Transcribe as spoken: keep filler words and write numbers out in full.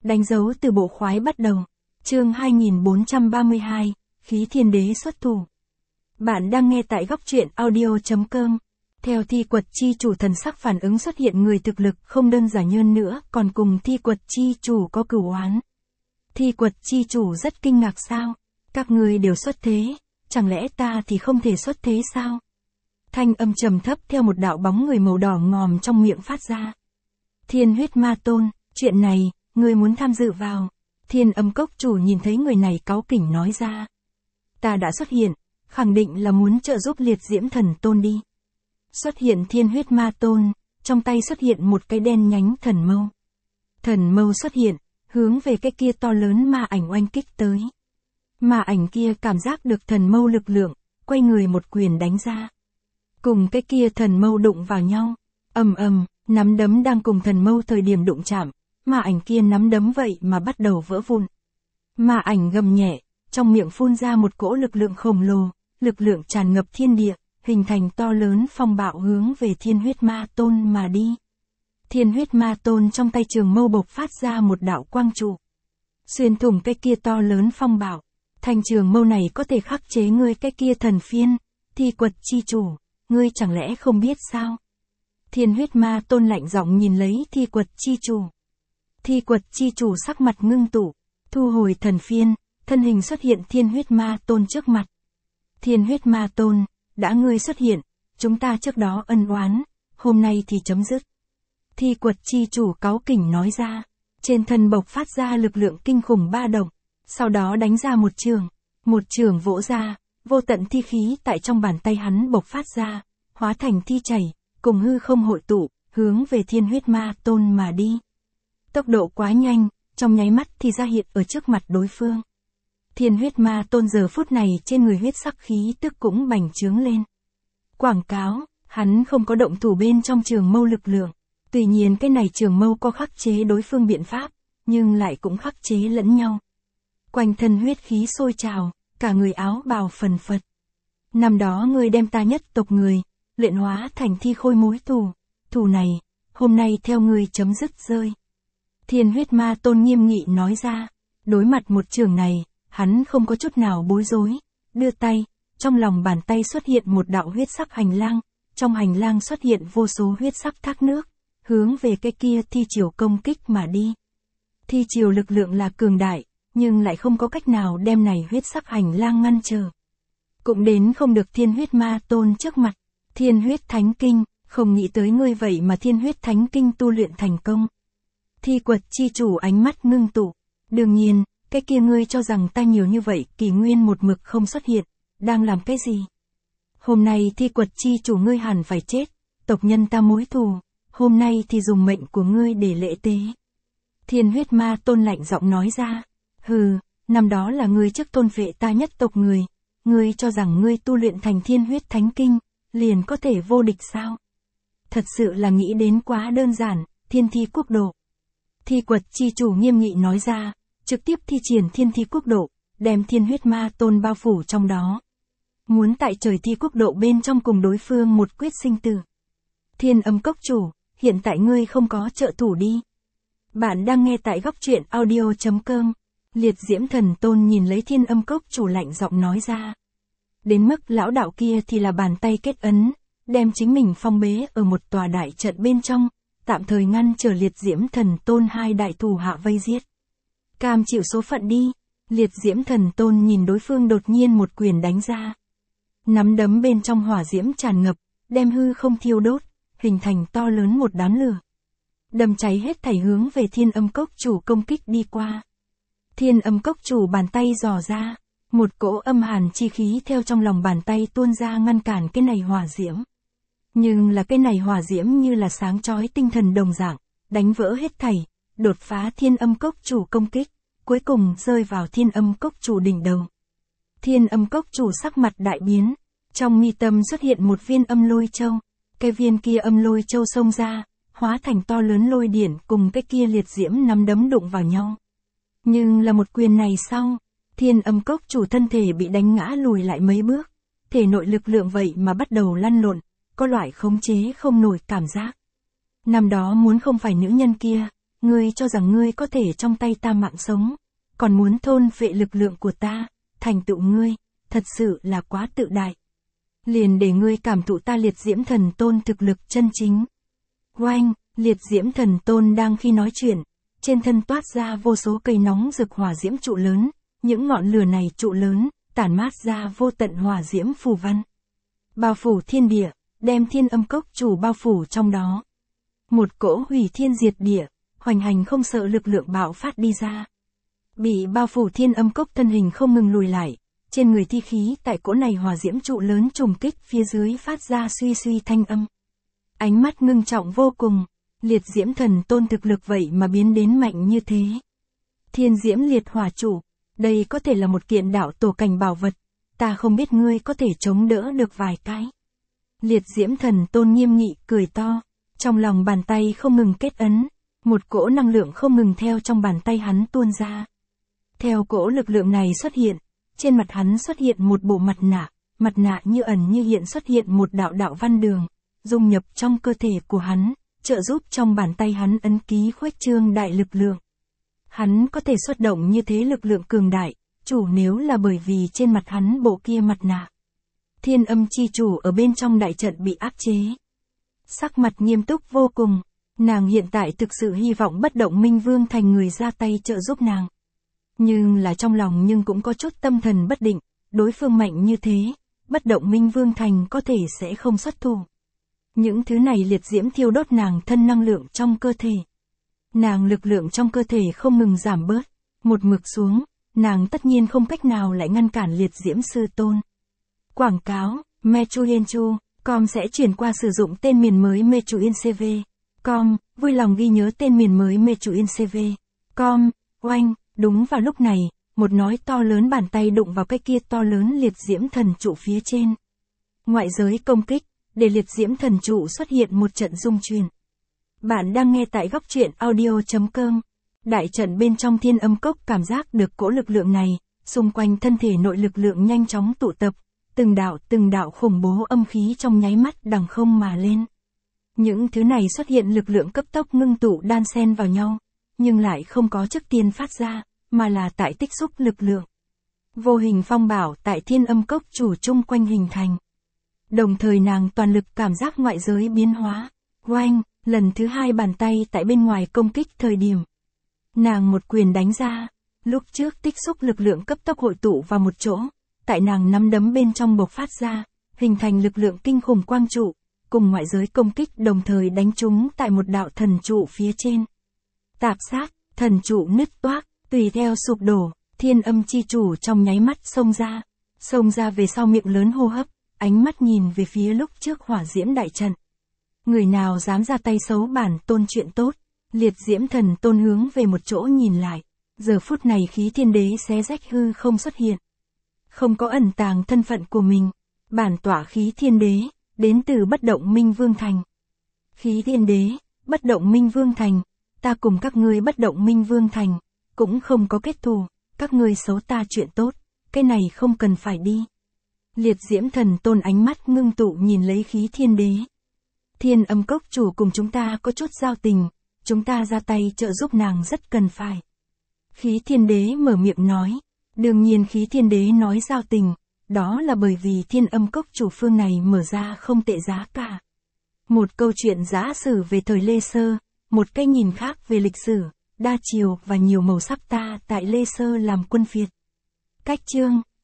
Đánh dấu từ bộ khoái bắt đầu. Chương hai nghìn bốn trăm ba mươi hai, Khí Thiên Đế xuất thủ. Bạn đang nghe tại góc truyện audio chấm com. Theo thi quật chi chủ, thần sắc phản ứng xuất hiện người thực lực không đơn giản hơn nữa, còn cùng thi quật chi chủ có cửu oán. Thi quật chi chủ rất kinh ngạc. Sao? Các người đều xuất thế, chẳng lẽ ta thì không thể xuất thế sao? Thanh âm trầm thấp theo một đạo bóng người màu đỏ ngòm trong miệng phát ra. Thiên Huyết Ma Tôn, chuyện này, ngươi muốn tham dự vào? Thiên Âm Cốc chủ nhìn thấy người này cáu kỉnh nói ra. Ta đã xuất hiện, khẳng định là muốn trợ giúp Liệt Diễm Thần Tôn đi. Xuất hiện Thiên Huyết Ma Tôn, trong tay xuất hiện một cái đen nhánh thần mâu. Thần mâu xuất hiện, hướng về cái kia to lớn ma ảnh oanh kích tới. Ma ảnh kia cảm giác được thần mâu lực lượng, quay người một quyền đánh ra. Cùng cái kia thần mâu đụng vào nhau. Ầm ầm, nắm đấm đang cùng thần mâu thời điểm đụng chạm, ma ảnh kia nắm đấm vậy mà bắt đầu vỡ vụn. Ma ảnh gầm nhẹ, trong miệng phun ra một cỗ lực lượng khổng lồ, lực lượng tràn ngập thiên địa, hình thành to lớn phong bạo hướng về Thiên Huyết Ma Tôn mà đi. Thiên Huyết Ma Tôn trong tay trường mâu bộc phát ra một đạo quang trụ, xuyên thủng cái kia to lớn phong bạo. Thanh trường mâu này có thể khắc chế ngươi cái kia thần phiên, thi quật chi chủ, ngươi chẳng lẽ không biết sao? Thiên Huyết Ma Tôn lạnh giọng nhìn lấy thi quật chi chủ. Thi quật chi chủ sắc mặt ngưng tụ, thu hồi thần phiên, thân hình xuất hiện Thiên Huyết Ma Tôn trước mặt. Thiên Huyết Ma Tôn, đã ngươi xuất hiện, chúng ta trước đó ân oán, hôm nay thì chấm dứt. Thi quật chi chủ cáu kỉnh nói ra, trên thân bộc phát ra lực lượng kinh khủng ba động, sau đó đánh ra một trường, một trường vỗ ra, vô tận thi khí tại trong bàn tay hắn bộc phát ra, hóa thành thi chảy, cùng hư không hội tụ, hướng về Thiên Huyết Ma Tôn mà đi. Tốc độ quá nhanh, trong nháy mắt thì ra hiện ở trước mặt đối phương. Thiên Huyết Ma Tôn giờ phút này trên người huyết sắc khí tức cũng bành trướng lên. Quảng cáo, hắn không có động thủ bên trong trường mâu lực lượng. Tuy nhiên cái này trường mâu có khắc chế đối phương biện pháp, nhưng lại cũng khắc chế lẫn nhau. Quanh thân huyết khí sôi trào, cả người áo bào phần phật. Năm đó ngươi đem ta nhất tộc người, luyện hóa thành thi khôi mối thù. Thù này, hôm nay theo ngươi chấm dứt rơi. Thiên Huyết Ma Tôn nghiêm nghị nói ra. Đối mặt một trường này, hắn không có chút nào bối rối, đưa tay, trong lòng bàn tay xuất hiện một đạo huyết sắc hành lang, trong hành lang xuất hiện vô số huyết sắc thác nước, hướng về cái kia thi triều công kích mà đi. Thi triều lực lượng là cường đại, nhưng lại không có cách nào đem này huyết sắc hành lang ngăn trở. Cũng đến không được Thiên Huyết Ma Tôn trước mặt. Thiên Huyết Thánh Kinh, không nghĩ tới ngươi vậy mà Thiên Huyết Thánh Kinh tu luyện thành công. Thi quật chi chủ ánh mắt ngưng tụ. Đương nhiên, cái kia ngươi cho rằng ta nhiều như vậy kỷ nguyên một mực không xuất hiện, đang làm cái gì? Hôm nay thi quật chi chủ ngươi hẳn phải chết, tộc nhân ta mối thù, hôm nay thì dùng mệnh của ngươi để lễ tế. Thiên Huyết Ma Tôn lạnh giọng nói ra. Hừ, năm đó là ngươi trước tôn vệ ta nhất tộc người, ngươi cho rằng ngươi tu luyện thành Thiên Huyết Thánh Kinh, liền có thể vô địch sao? Thật sự là nghĩ đến quá đơn giản, Thiên Thi Quốc Độ. Thi quật chi chủ nghiêm nghị nói ra, trực tiếp thi triển Thiên Thi Quốc Độ, đem Thiên Huyết Ma Tôn bao phủ trong đó. Muốn tại trời thi quốc độ bên trong cùng đối phương một quyết sinh tử. Thiên Âm Cốc chủ, hiện tại ngươi không có trợ thủ đi. Bạn đang nghe tại góc truyện audio chấm com. Liệt Diễm Thần Tôn nhìn lấy Thiên Âm Cốc chủ lạnh giọng nói ra. Đến mức lão đạo kia thì là bàn tay kết ấn, đem chính mình phong bế ở một tòa đại trận bên trong, tạm thời ngăn trở Liệt Diễm Thần Tôn hai đại thủ hạ vây giết. Cam chịu số phận đi. Liệt Diễm Thần Tôn nhìn đối phương đột nhiên một quyền đánh ra. Nắm đấm bên trong hỏa diễm tràn ngập, đem hư không thiêu đốt, hình thành to lớn một đám lửa. Đâm cháy hết thảy hướng về Thiên Âm Cốc chủ công kích đi qua. Thiên Âm Cốc chủ bàn tay dò ra, một cỗ âm hàn chi khí theo trong lòng bàn tay tuôn ra ngăn cản cái này hỏa diễm. Nhưng là cái này hỏa diễm như là sáng chói tinh thần đồng dạng, đánh vỡ hết thảy, đột phá Thiên Âm Cốc chủ công kích, cuối cùng rơi vào Thiên Âm Cốc chủ đỉnh đầu. Thiên Âm Cốc chủ sắc mặt đại biến, trong mi tâm xuất hiện một viên âm lôi châu, cái viên kia âm lôi châu xông ra, hóa thành to lớn lôi điển cùng cái kia liệt diễm nắm đấm đụng vào nhau. Nhưng là một quyền này sau, Thiên Âm Cốc chủ thân thể bị đánh ngã lùi lại mấy bước, thể nội lực lượng vậy mà bắt đầu lăn lộn, có loại khống chế không nổi cảm giác. Năm đó muốn không phải nữ nhân kia, ngươi cho rằng ngươi có thể trong tay ta mạng sống, còn muốn thôn phệ lực lượng của ta, thành tựu ngươi, thật sự là quá tự đại. Liền để ngươi cảm thụ ta liệt diễm thần tôn thực lực chân chính. Oanh, liệt diễm thần tôn đang khi nói chuyện, trên thân toát ra vô số cây nóng rực hỏa diễm trụ lớn, những ngọn lửa này trụ lớn, tản mát ra vô tận hỏa diễm phù văn. Bao phủ thiên địa, đem thiên âm cốc chủ bao phủ trong đó. Một cỗ hủy thiên diệt địa, hoành hành không sợ lực lượng bạo phát đi ra. Bị bao phủ thiên âm cốc thân hình không ngừng lùi lại, trên người thi khí tại cỗ này hỏa diễm trụ lớn trùng kích phía dưới phát ra suy suy thanh âm. Ánh mắt ngưng trọng vô cùng, liệt diễm thần tôn thực lực vậy mà biến đến mạnh như thế. Thiên diễm liệt hỏa chủ, đây có thể là một kiện đạo tổ cảnh bảo vật, ta không biết ngươi có thể chống đỡ được vài cái. Liệt diễm thần tôn nghiêm nghị cười to, trong lòng bàn tay không ngừng kết ấn, một cỗ năng lượng không ngừng theo trong bàn tay hắn tuôn ra. Theo cỗ lực lượng này xuất hiện, trên mặt hắn xuất hiện một bộ mặt nạ, mặt nạ như ẩn như hiện xuất hiện một đạo đạo văn đường, dung nhập trong cơ thể của hắn, trợ giúp trong bàn tay hắn ấn ký khuếch trương đại lực lượng. Hắn có thể xuất động như thế lực lượng cường đại, chủ nếu là bởi vì trên mặt hắn bộ kia mặt nạ. Thiên âm chi chủ ở bên trong đại trận bị áp chế. Sắc mặt nghiêm túc vô cùng, nàng hiện tại thực sự hy vọng bất động minh vương thành người ra tay trợ giúp nàng. Nhưng là trong lòng nhưng cũng có chút tâm thần bất định, đối phương mạnh như thế, bất động minh vương thành có thể sẽ không xuất thủ. Những thứ này liệt diễm thiêu đốt nàng thân năng lượng trong cơ thể. Nàng lực lượng trong cơ thể không ngừng giảm bớt, một mực xuống, nàng tất nhiên không cách nào lại ngăn cản liệt diễm sư tôn. Quảng cáo, Mechuyenchu, com sẽ chuyển qua sử dụng tên miền mới Mechuincv. Com, vui lòng ghi nhớ tên miền mới Mechuincv. Com, oanh, đúng vào lúc này, một nói to lớn bàn tay đụng vào cái kia to lớn liệt diễm thần trụ phía trên. Ngoại giới công kích, để liệt diễm thần trụ xuất hiện một trận rung chuyển. Bạn đang nghe tại góc truyện audio chấm com. Đại trận bên trong thiên âm cốc cảm giác được cỗ lực lượng này, xung quanh thân thể nội lực lượng nhanh chóng tụ tập, từng đạo từng đạo khủng bố âm khí trong nháy mắt đằng không mà lên. Những thứ này xuất hiện lực lượng cấp tốc ngưng tụ đan xen vào nhau, nhưng lại không có trước tiên phát ra, mà là tại tích xúc lực lượng. Vô hình phong bảo tại thiên âm cốc chủ chung quanh hình thành. Đồng thời nàng toàn lực cảm giác ngoại giới biến hóa. Oanh, lần thứ hai bàn tay tại bên ngoài công kích thời điểm. Nàng một quyền đánh ra, lúc trước tích xúc lực lượng cấp tốc hội tụ vào một chỗ, tại nàng nắm đấm bên trong bộc phát ra, hình thành lực lượng kinh khủng quang trụ, cùng ngoại giới công kích đồng thời đánh trúng tại một đạo thần trụ phía trên. Tạp sát, thần trụ nứt toác, tùy theo sụp đổ, thiên âm chi chủ trong nháy mắt xông ra, xông ra về sau miệng lớn hô hấp, ánh mắt nhìn về phía lúc trước hỏa diễm đại trận. Người nào dám ra tay xấu bản tôn chuyện tốt, liệt diễm thần tôn hướng về một chỗ nhìn lại, giờ phút này khí thiên đế xé rách hư không xuất hiện. Không có ẩn tàng thân phận của mình, bản tỏa khí thiên đế, đến từ bất động minh vương thành. Khí thiên đế, bất động minh vương thành, ta cùng các ngươi bất động minh vương thành, cũng không có kết thù, các ngươi xấu ta chuyện tốt, cái này không cần phải đi. Liệt diễm thần tôn ánh mắt ngưng tụ nhìn lấy khí thiên đế. Thiên âm cốc chủ cùng chúng ta có chút giao tình, chúng ta ra tay trợ giúp nàng rất cần phải. Khí thiên đế mở miệng nói, đương nhiên khí thiên đế nói giao tình, đó là bởi vì thiên âm cốc chủ phương này mở ra không tệ giá cả. Một câu chuyện giả sử về thời Lê Sơ, một cái nhìn khác về lịch sử, đa chiều và nhiều màu sắc ta tại Lê Sơ làm quân phiệt. Cách chương,